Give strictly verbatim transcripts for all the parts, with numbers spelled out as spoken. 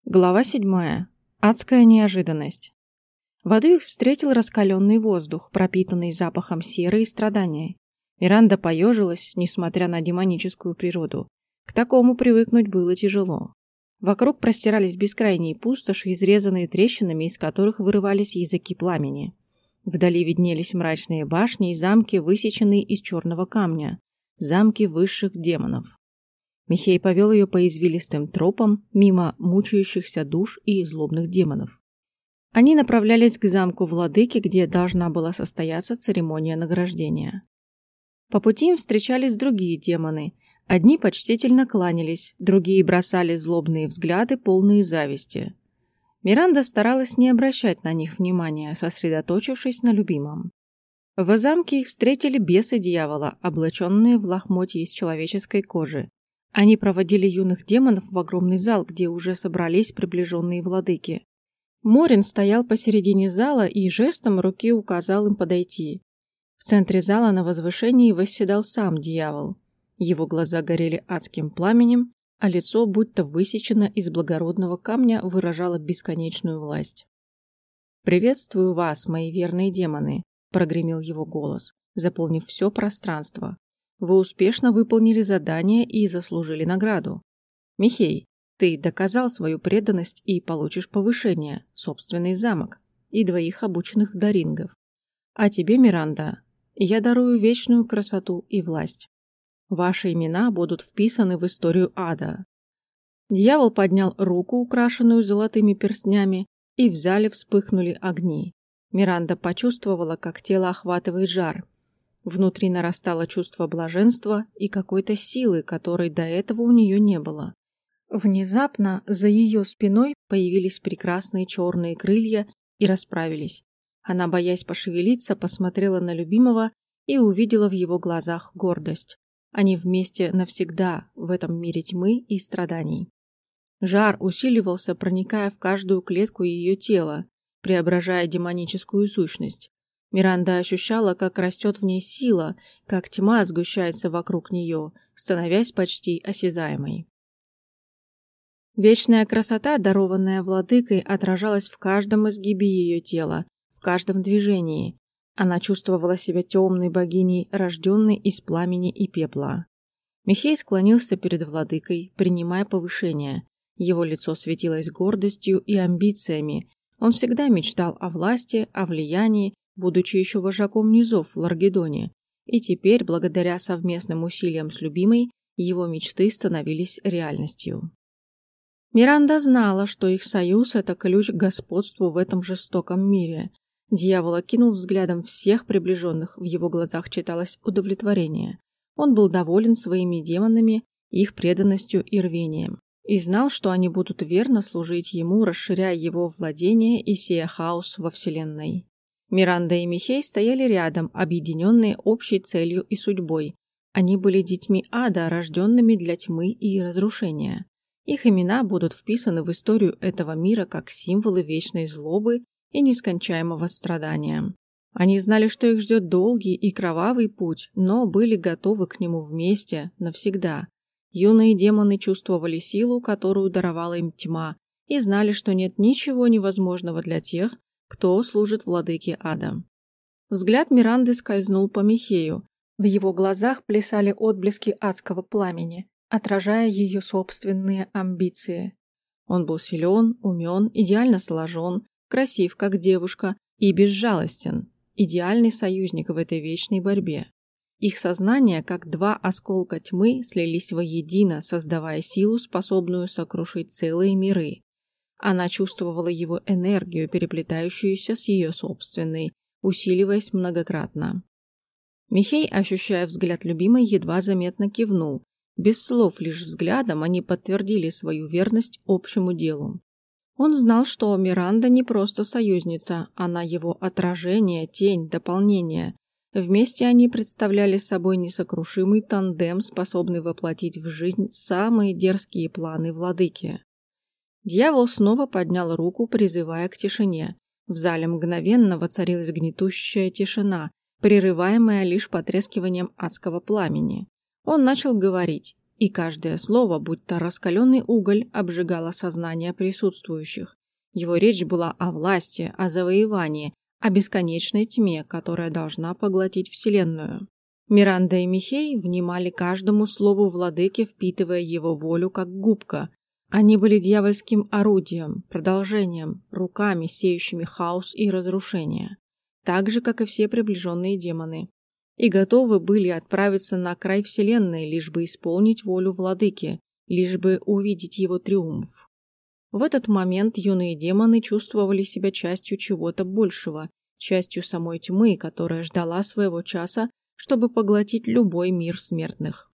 Глава седьмая. Адская неожиданность. Воду их встретил раскаленный воздух, пропитанный запахом серы и страдания. Миранда поежилась, несмотря на демоническую природу. К такому привыкнуть было тяжело. Вокруг простирались бескрайние пустоши, изрезанные трещинами, из которых вырывались языки пламени. Вдали виднелись мрачные башни и замки, высеченные из черного камня. Замки высших демонов. Михей повел ее по извилистым тропам, мимо мучающихся душ и злобных демонов. Они направлялись к замку владыки, где должна была состояться церемония награждения. По пути им встречались другие демоны. Одни почтительно кланялись, другие бросали злобные взгляды, полные зависти. Миранда старалась не обращать на них внимания, сосредоточившись на любимом. В замке их встретили бесы дьявола, облаченные в лохмотья из человеческой кожи. Они проводили юных демонов в огромный зал, где уже собрались приближенные владыки. Морин стоял посередине зала и жестом руки указал им подойти. В центре зала на возвышении восседал сам дьявол. Его глаза горели адским пламенем, а лицо, будто высечено из благородного камня, выражало бесконечную власть. «Приветствую вас, мои верные демоны», – прогремел его голос, заполнив все пространство. Вы успешно выполнили задание и заслужили награду. Михей, ты доказал свою преданность и получишь повышение, собственный замок и двоих обученных дарингов. А тебе, Миранда, я дарую вечную красоту и власть. Ваши имена будут вписаны в историю ада. Дьявол поднял руку, украшенную золотыми перстнями, и в зале вспыхнули огни. Миранда почувствовала, как тело охватывает жар. Внутри нарастало чувство блаженства и какой-то силы, которой до этого у нее не было. Внезапно за ее спиной появились прекрасные черные крылья и расправились. Она, боясь пошевелиться, посмотрела на любимого и увидела в его глазах гордость. Они вместе навсегда в этом мире тьмы и страданий. Жар усиливался, проникая в каждую клетку ее тела, преображая демоническую сущность. Миранда ощущала, как растет в ней сила, как тьма сгущается вокруг нее, становясь почти осязаемой. Вечная красота, дарованная владыкой, отражалась в каждом изгибе ее тела, в каждом движении. Она чувствовала себя темной богиней, рожденной из пламени и пепла. Михей склонился перед владыкой, принимая повышение. Его лицо светилось гордостью и амбициями. Он всегда мечтал о власти, о влиянии, будучи еще вожаком низов в Ларгедоне, и теперь, благодаря совместным усилиям с любимой, его мечты становились реальностью. Миранда знала, что их союз – это ключ к господству в этом жестоком мире. Дьявол окинул взглядом всех приближенных, в его глазах читалось удовлетворение. Он был доволен своими демонами, их преданностью и рвением, и знал, что они будут верно служить ему, расширяя его владение и сея хаос во вселенной. Миранда и Михей стояли рядом, объединенные общей целью и судьбой. Они были детьми ада, рожденными для тьмы и разрушения. Их имена будут вписаны в историю этого мира как символы вечной злобы и нескончаемого страдания. Они знали, что их ждет долгий и кровавый путь, но были готовы к нему вместе, навсегда. Юные демоны чувствовали силу, которую даровала им тьма, и знали, что нет ничего невозможного для тех, кто служит владыке ада. Взгляд Миранды скользнул по Михею. В его глазах плясали отблески адского пламени, отражая ее собственные амбиции. Он был силен, умен, идеально сложен, красив, как девушка, и безжалостен. Идеальный союзник в этой вечной борьбе. Их сознания, как два осколка тьмы, слились воедино, создавая силу, способную сокрушить целые миры. Она чувствовала его энергию, переплетающуюся с ее собственной, усиливаясь многократно. Михей, ощущая взгляд любимой, едва заметно кивнул. Без слов, лишь взглядом они подтвердили свою верность общему делу. Он знал, что Миранда не просто союзница, она его отражение, тень, дополнение. Вместе они представляли собой несокрушимый тандем, способный воплотить в жизнь самые дерзкие планы владыки. Дьявол снова поднял руку, призывая к тишине. В зале мгновенно воцарилась гнетущая тишина, прерываемая лишь потрескиванием адского пламени. Он начал говорить, и каждое слово, будто раскаленный уголь, обжигало сознание присутствующих. Его речь была о власти, о завоевании, о бесконечной тьме, которая должна поглотить Вселенную. Миранда и Михей внимали каждому слову владыки, впитывая его волю как губка. Они были дьявольским орудием, продолжением, руками, сеющими хаос и разрушение, так же, как и все приближенные демоны, и готовы были отправиться на край Вселенной, лишь бы исполнить волю владыки, лишь бы увидеть его триумф. В этот момент юные демоны чувствовали себя частью чего-то большего, частью самой тьмы, которая ждала своего часа, чтобы поглотить любой мир смертных.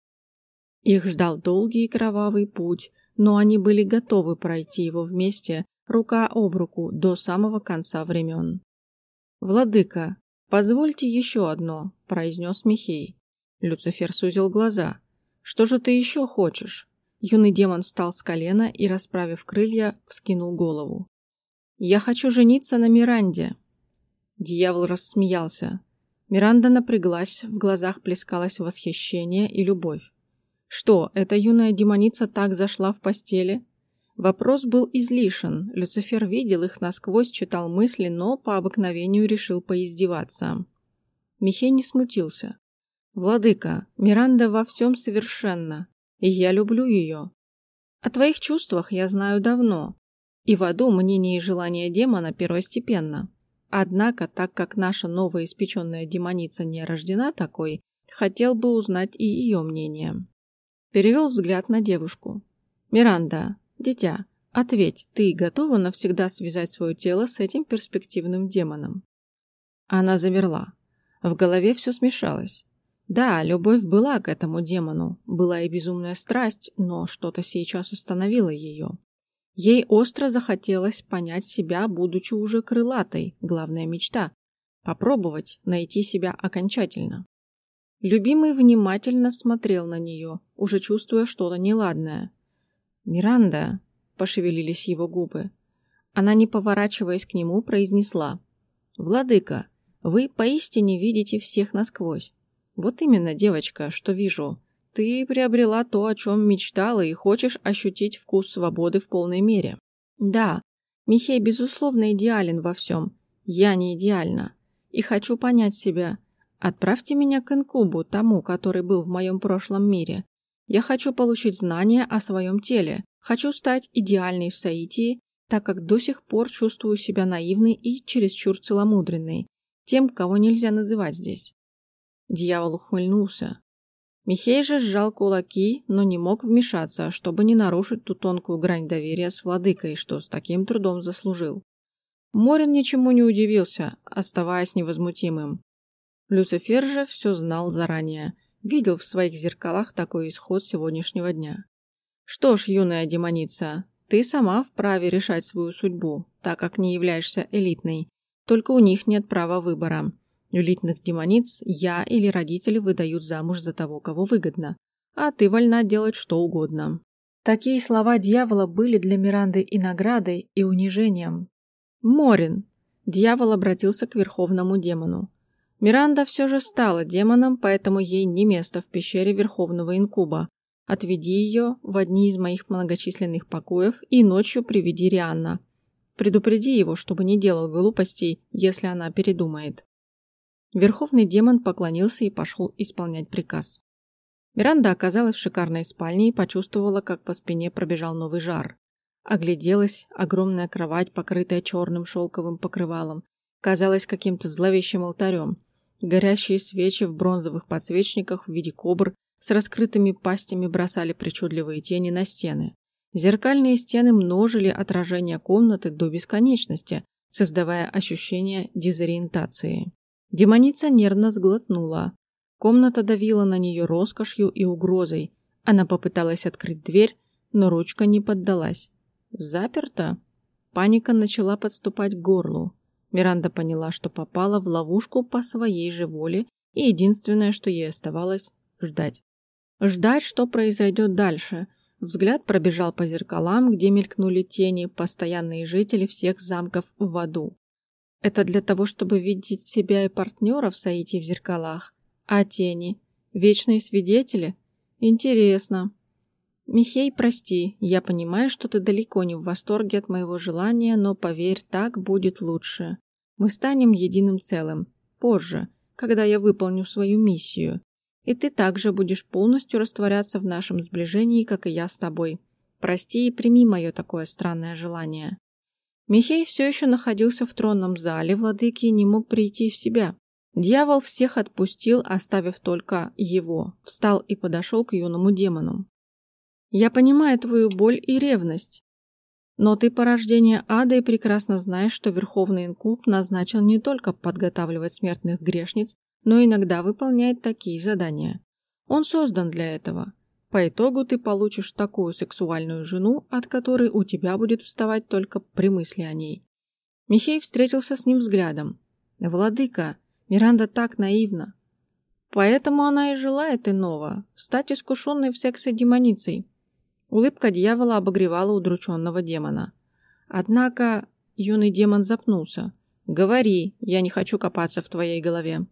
Их ждал долгий и кровавый путь, но они были готовы пройти его вместе, рука об руку, до самого конца времен. «Владыка, позвольте еще одно», — произнес Михей. Люцифер сузил глаза. «Что же ты еще хочешь?» Юный демон встал с колена и, расправив крылья, вскинул голову. «Я хочу жениться на Миранде». Дьявол рассмеялся. Миранда напряглась, в глазах плескалось восхищение и любовь. Что, эта юная демоница так зашла в постели? Вопрос был излишен, Люцифер видел их насквозь, читал мысли, но по обыкновению решил поиздеваться. Михей не смутился. «Владыка, Миранда во всем совершенна, и я люблю ее. О твоих чувствах я знаю давно, и в аду мнение и желание демона первостепенно. Однако, так как наша новоиспеченная демоница не рождена такой, хотел бы узнать и ее мнение». Перевел взгляд на девушку. «Миранда, дитя, ответь, ты готова навсегда связать свое тело с этим перспективным демоном?» Она замерла. В голове все смешалось. Да, любовь была к этому демону, была и безумная страсть, но что-то сейчас остановило ее. Ей остро захотелось понять себя, будучи уже крылатой, главная мечта — попробовать найти себя окончательно. Любимый внимательно смотрел на нее, уже чувствуя что-то неладное. «Миранда», — пошевелились его губы. Она, не поворачиваясь к нему, произнесла: «Владыка, вы поистине видите всех насквозь. Вот именно, девочка, что вижу. Ты приобрела то, о чем мечтала, и хочешь ощутить вкус свободы в полной мере. Да, Михей, безусловно, идеален во всем. Я не идеальна. И хочу понять себя. Отправьте меня к инкубу, тому, который был в моем прошлом мире. Я хочу получить знания о своем теле. Хочу стать идеальной в соитии, так как до сих пор чувствую себя наивной и чересчур целомудренной, тем, кого нельзя называть здесь». Дьявол ухмыльнулся. Михей же сжал кулаки, но не мог вмешаться, чтобы не нарушить ту тонкую грань доверия с владыкой, что с таким трудом заслужил. Морин ничему не удивился, оставаясь невозмутимым. Люцифер же все знал заранее, видел в своих зеркалах такой исход сегодняшнего дня. «Что ж, юная демоница, ты сама вправе решать свою судьбу, так как не являешься элитной, только у них нет права выбора. Элитных демониц я или родители выдают замуж за того, кого выгодно, а ты вольна делать что угодно». Такие слова дьявола были для Миранды и наградой, и унижением. «Морин!» – дьявол обратился к верховному демону. «Миранда все же стала демоном, поэтому ей не место в пещере Верховного Инкуба. Отведи ее в одни из моих многочисленных покоев и ночью приведи Рианна. Предупреди его, чтобы не делал глупостей, если она передумает». Верховный демон поклонился и пошел исполнять приказ. Миранда оказалась в шикарной спальне и почувствовала, как по спине пробежал новый жар. Огляделась, огромная кровать, покрытая черным шелковым покрывалом, казалась каким-то зловещим алтарем. Горящие свечи в бронзовых подсвечниках в виде кобр с раскрытыми пастями бросали причудливые тени на стены. Зеркальные стены множили отражения комнаты до бесконечности, создавая ощущение дезориентации. Демоница нервно сглотнула. Комната давила на нее роскошью и угрозой. Она попыталась открыть дверь, но ручка не поддалась. Заперто? Паника начала подступать к горлу. Миранда поняла, что попала в ловушку по своей же воле, и единственное, что ей оставалось – ждать. Ждать, что произойдет дальше. Взгляд пробежал по зеркалам, где мелькнули тени, постоянные жители всех замков в аду. Это для того, чтобы видеть себя и партнера в соитии в зеркалах. А тени? Вечные свидетели? Интересно. Михей, прости, я понимаю, что ты далеко не в восторге от моего желания, но поверь, так будет лучше. Мы станем единым целым. Позже, когда я выполню свою миссию. И ты также будешь полностью растворяться в нашем сближении, как и я с тобой. Прости и прими мое такое странное желание. Михей все еще находился в тронном зале владыки и не мог прийти в себя. Дьявол всех отпустил, оставив только его, встал и подошел к юному демону. «Я понимаю твою боль и ревность, но ты порождение ада и прекрасно знаешь, что Верховный Инкуб назначен не только подготавливать смертных грешниц, но иногда выполняет такие задания. Он создан для этого. По итогу ты получишь такую сексуальную жену, от которой у тебя будет вставать только при мысли о ней». Михей встретился с ним взглядом. «Владыка, Миранда так наивна. Поэтому она и желает иного, стать искушенной в сексе демоницей». Улыбка дьявола обогревала удрученного демона. Однако юный демон запнулся. «Говори, я не хочу копаться в твоей голове».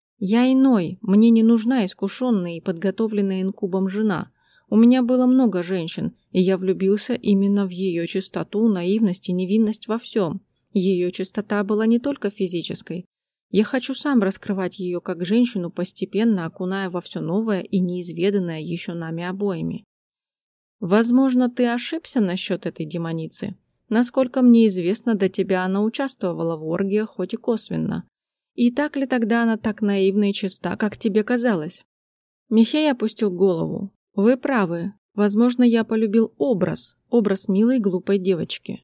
«Я иной, мне не нужна искушенная и подготовленная инкубом жена. У меня было много женщин, и я влюбился именно в ее чистоту, наивность и невинность во всем. Ее чистота была не только физической. Я хочу сам раскрывать ее как женщину, постепенно окуная во все новое и неизведанное еще нами обоими. Возможно, ты ошибся насчет этой демоницы. Насколько мне известно, до тебя она участвовала в оргиях, хоть и косвенно. И так ли тогда она так наивна и чиста, как тебе казалось?» Михей опустил голову. «Вы правы. Возможно, я полюбил образ, образ милой глупой девочки».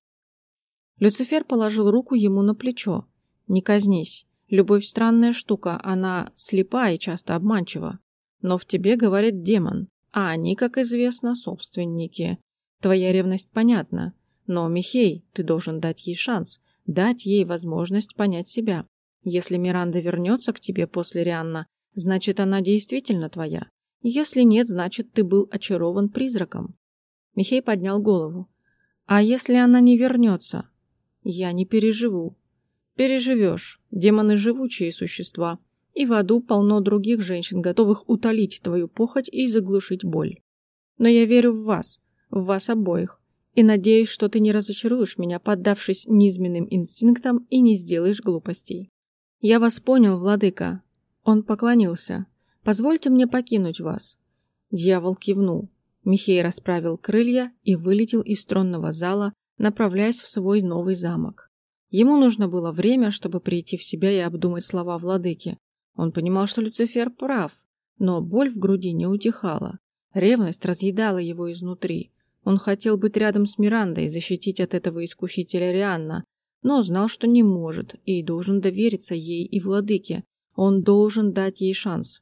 Люцифер положил руку ему на плечо. «Не казнись. Любовь странная штука, она слепа и часто обманчива. Но в тебе говорит демон, а они, как известно, собственники. Твоя ревность понятна, но, Михей, ты должен дать ей шанс, дать ей возможность понять себя. Если Миранда вернется к тебе после Рианна, значит, она действительно твоя. Если нет, значит, ты был очарован призраком». Михей поднял голову. «А если она не вернется? Я не переживу». «Переживешь. Демоны живучие существа. И в аду полно других женщин, готовых утолить твою похоть и заглушить боль. Но я верю в вас, в вас обоих, и надеюсь, что ты не разочаруешь меня, поддавшись низменным инстинктам, и не сделаешь глупостей». «Я вас понял, владыка». Он поклонился. «Позвольте мне покинуть вас». Дьявол кивнул. Михей расправил крылья и вылетел из тронного зала, направляясь в свой новый замок. Ему нужно было время, чтобы прийти в себя и обдумать слова владыки. Он понимал, что Люцифер прав, но боль в груди не утихала. Ревность разъедала его изнутри. Он хотел быть рядом с Мирандой и защитить от этого искусителя Рианна, но знал, что не может и должен довериться ей и владыке. Он должен дать ей шанс.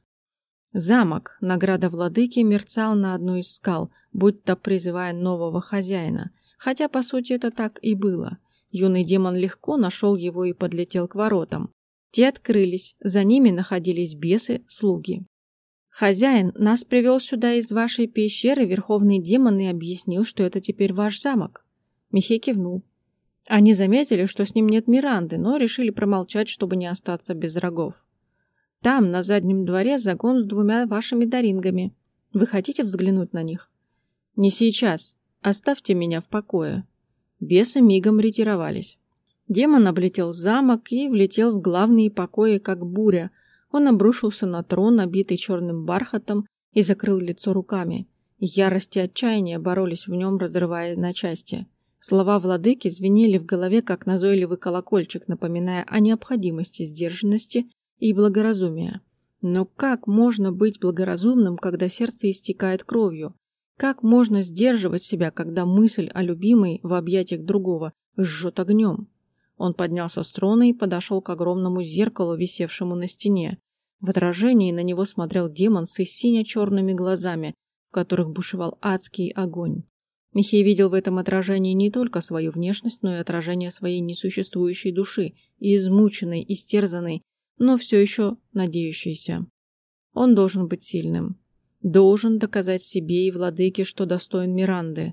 Замок, награда владыки, мерцал на одной из скал, будто призывая нового хозяина, хотя по сути это так и было. Юный демон легко нашел его и подлетел к воротам. Те открылись, за ними находились бесы, слуги. «Хозяин, нас привел сюда из вашей пещеры верховный демон и объяснил, что это теперь ваш замок». Михей кивнул. Они заметили, что с ним нет Миранды, но решили промолчать, чтобы не остаться без рогов. «Там, на заднем дворе, загон с двумя вашими дарингами. Вы хотите взглянуть на них?» «Не сейчас. Оставьте меня в покое». Бесы мигом ретировались. Демон облетел замок и влетел в главные покои, как буря. Он обрушился на трон, обитый черным бархатом, и закрыл лицо руками. Ярость и отчаяние боролись в нем, разрывая на части. Слова владыки звенели в голове, как назойливый колокольчик, напоминая о необходимости сдержанности и благоразумия. Но как можно быть благоразумным, когда сердце истекает кровью? Как можно сдерживать себя, когда мысль о любимой в объятиях другого жжет огнем? Он поднялся с трона и подошел к огромному зеркалу, висевшему на стене. В отражении на него смотрел демон с сине-черными глазами, в которых бушевал адский огонь. Михей видел в этом отражении не только свою внешность, но и отражение своей несуществующей души, измученной, истерзанной, но все еще надеющейся. Он должен быть сильным. Должен доказать себе и владыке, что достоин Миранды.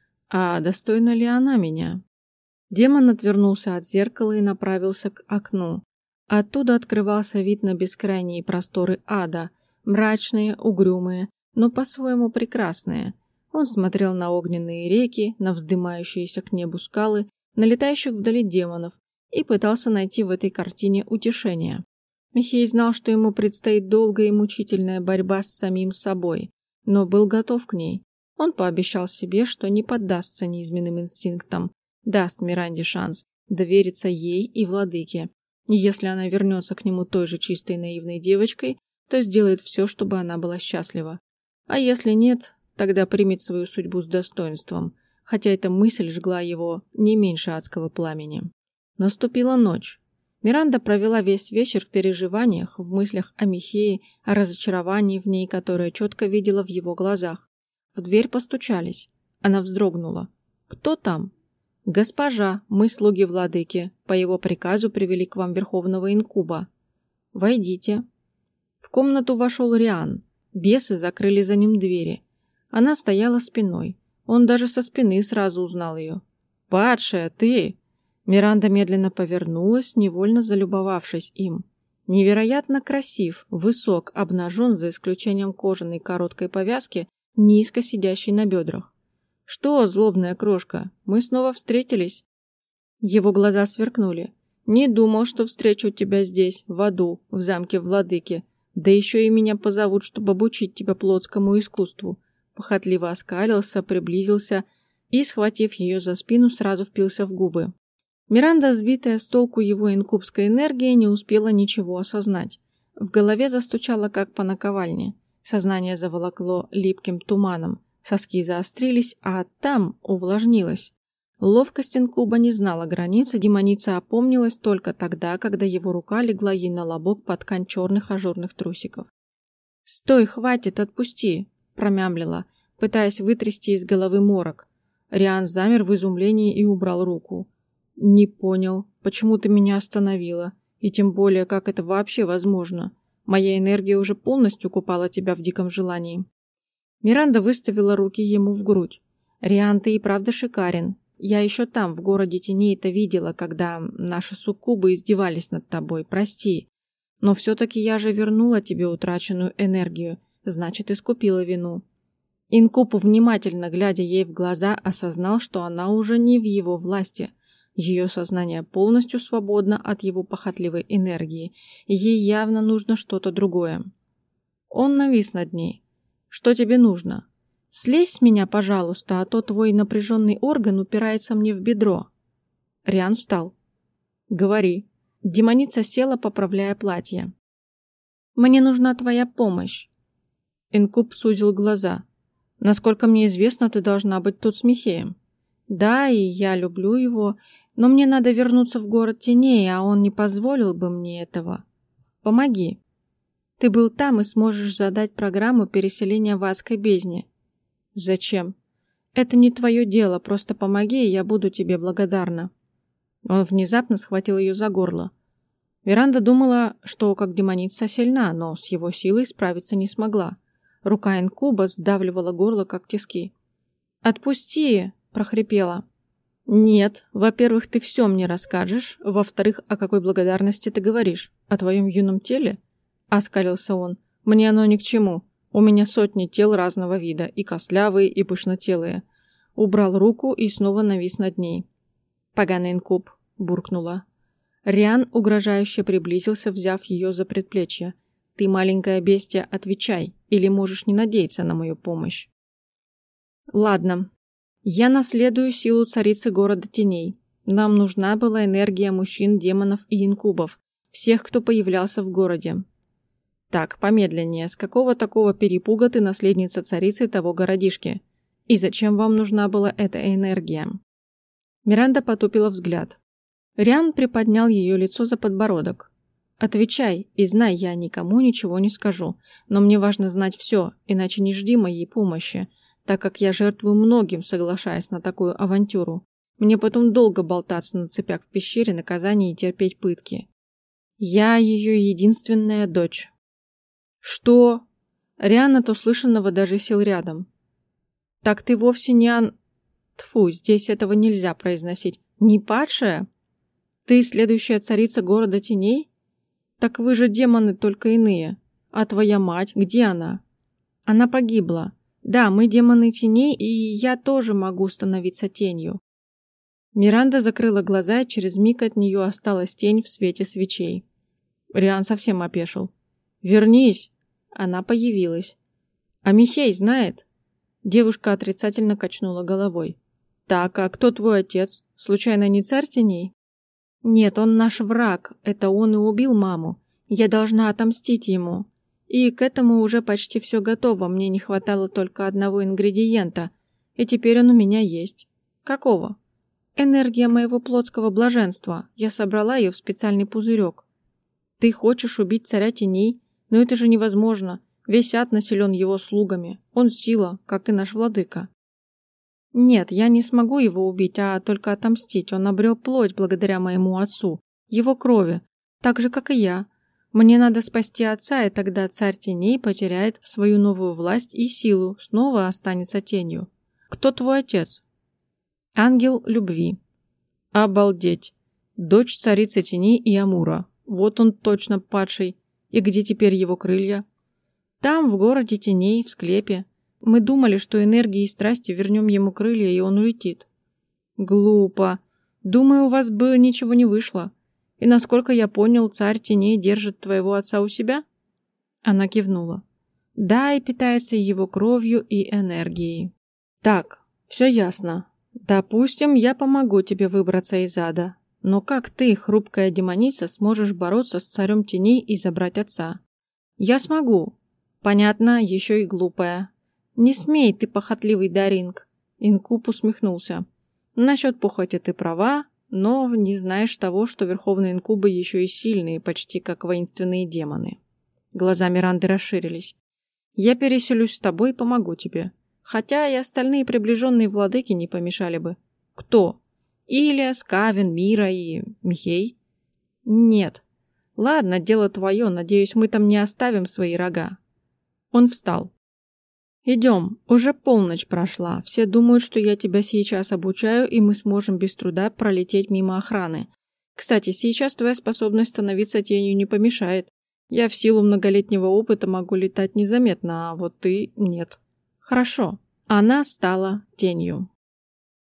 А достойна ли она меня? Демон отвернулся от зеркала и направился к окну. Оттуда открывался вид на бескрайние просторы ада, мрачные, угрюмые, но по-своему прекрасные. Он смотрел на огненные реки, на вздымающиеся к небу скалы, на летающих вдали демонов и пытался найти в этой картине утешение. Михей знал, что ему предстоит долгая и мучительная борьба с самим собой, но был готов к ней. Он пообещал себе, что не поддастся низменным инстинктам, даст Миранде шанс довериться ей и владыке. И если она вернется к нему той же чистой наивной девочкой, то сделает все, чтобы она была счастлива. А если нет, тогда примет свою судьбу с достоинством, хотя эта мысль жгла его не меньше адского пламени. Наступила ночь. Миранда провела весь вечер в переживаниях, в мыслях о Михее, о разочаровании в ней, которое четко видела в его глазах. В дверь постучались. Она вздрогнула. «Кто там?» «Госпожа, мы слуги владыки. По его приказу привели к вам верховного инкуба». «Войдите». В комнату вошел Риан. Бесы закрыли за ним двери. Она стояла спиной. Он даже со спины сразу узнал ее. «Падшая, ты!» Миранда медленно повернулась, невольно залюбовавшись им. Невероятно красив, высок, обнажен, за исключением кожаной короткой повязки, низко сидящей на бедрах. «Что, злобная крошка, мы снова встретились?» Его глаза сверкнули. «Не думал, что встречу тебя здесь, в аду, в замке владыки. Да еще и меня позовут, чтобы обучить тебя плотскому искусству». Похотливо оскалился, приблизился и, схватив ее за спину, сразу впился в губы. Миранда, сбитая с толку его инкубской энергией, не успела ничего осознать. В голове застучало, как по наковальне. Сознание заволокло липким туманом. Соски заострились, а там увлажнилось. Ловкость инкуба не знала границ, и демоница опомнилась только тогда, когда его рука легла ей на лобок под ткань черных ажурных трусиков. «Стой, хватит, отпусти!» – промямлила, пытаясь вытрясти из головы морок. Риан замер в изумлении и убрал руку. «Не понял, почему ты меня остановила, и тем более, как это вообще возможно? Моя энергия уже полностью купала тебя в диком желании». Миранда выставила руки ему в грудь. «Риан, ты и правда шикарен. Я еще там, в городе теней, это видела, когда наши суккубы издевались над тобой, прости. Но все-таки я же вернула тебе утраченную энергию, значит, искупила вину». Инкуб, внимательно глядя ей в глаза, осознал, что она уже не в его власти. Ее сознание полностью свободно от его похотливой энергии, и ей явно нужно что-то другое. Он навис над ней. «Что тебе нужно? Слезь с меня, пожалуйста, а то твой напряженный орган упирается мне в бедро». Риан встал. «Говори». Демоница села, поправляя платье. «Мне нужна твоя помощь». Инкуб сузил глаза. «Насколько мне известно, ты должна быть тут с Михеем». «Да, и я люблю его, но мне надо вернуться в город теней, а он не позволил бы мне этого. Помоги. Ты был там и сможешь задать программу переселения в адской бездне». «Зачем?» «Это не твое дело, просто помоги, и я буду тебе благодарна». Он внезапно схватил ее за горло. Миранда думала, что как демоница сильна, но с его силой справиться не смогла. Рука инкуба сдавливала горло, как тиски. «Отпусти!» – прохрипела. «Нет, во-первых, ты все мне расскажешь, во-вторых, о какой благодарности ты говоришь? О твоем юном теле?» – оскалился он. «Мне оно ни к чему. У меня сотни тел разного вида, и костлявые, и пышнотелые». Убрал руку и снова навис над ней. «Поганый инкуб», – буркнула. Риан угрожающе приблизился, взяв ее за предплечье. «Ты, маленькая бестия, отвечай, или можешь не надеяться на мою помощь». «Ладно. Я наследую силу царицы города теней. Нам нужна была энергия мужчин, демонов и инкубов, всех, кто появлялся в городе». «Так, помедленнее. С какого такого перепуга ты наследница царицы того городишки? И зачем вам нужна была эта энергия?» Миранда потупила взгляд. Риан приподнял ее лицо за подбородок. «Отвечай, и знай, я никому ничего не скажу, но мне важно знать все, иначе не жди моей помощи, так как я жертвую многим, соглашаясь на такую авантюру. Мне потом долго болтаться на цепях в пещере, наказание и терпеть пытки. Я ее единственная дочь». «Что?» Риан от услышанного даже сел рядом. «Так ты вовсе не ан...» Тьфу, здесь этого нельзя произносить. «Не падшая? Ты следующая царица города теней? Так вы же демоны, только иные. А твоя мать, где она?» «Она погибла. Да, мы демоны теней, и я тоже могу становиться тенью. Миранда закрыла глаза, и через миг от нее осталась тень в свете свечей. Риан совсем опешил. «Вернись!» Она появилась. «А Михей знает?» Девушка отрицательно качнула головой. «Так, а кто твой отец? Случайно не царь теней?» «Нет, он наш враг. Это он и убил маму. Я должна отомстить ему. И к этому уже почти все готово. Мне не хватало только одного ингредиента. И теперь он у меня есть». «Какого?» «Энергия моего плотского блаженства. Я собрала ее в специальный пузырек». «Ты хочешь убить царя теней? Но это же невозможно. Весь ад населен его слугами. Он сила, как и наш владыка». «Нет, я не смогу его убить, а только отомстить. Он обрел плоть благодаря моему отцу, его крови, так же, как и я. Мне надо спасти отца, и тогда царь теней потеряет свою новую власть и силу, снова останется тенью. Кто твой отец?» «Ангел любви». «Обалдеть! Дочь царицы теней и Амура. Вот он точно падший. И где теперь его крылья?» «Там, в городе теней, в склепе. Мы думали, что энергией и страстью вернем ему крылья, и он улетит». «Глупо. Думаю, у вас бы ничего не вышло. И, насколько я понял, царь теней держит твоего отца у себя?» Она кивнула. «Да, и питается его кровью и энергией». «Так, все ясно. Допустим, я помогу тебе выбраться из ада. Но как ты, хрупкая демоница, сможешь бороться с царем теней и забрать отца?» «Я смогу. Понятно, еще и глупая». «Не смей, ты похотливый Даринг». Инкуб усмехнулся. «Насчет похоти ты права, но не знаешь того, что верховные инкубы еще и сильные, почти как воинственные демоны». Глаза Миранды расширились. «Я переселюсь с тобой и помогу тебе. Хотя и остальные приближенные владыки не помешали бы». «Кто? Илиас, Кавин, Мира и Михей?» «Нет. Ладно, дело твое, надеюсь, мы там не оставим свои рога». Он встал. «Идем, уже полночь прошла. Все думают, что я тебя сейчас обучаю, и мы сможем без труда пролететь мимо охраны. Кстати, сейчас твоя способность становиться тенью не помешает. Я в силу многолетнего опыта могу летать незаметно, а вот ты нет». «Хорошо». Она стала тенью.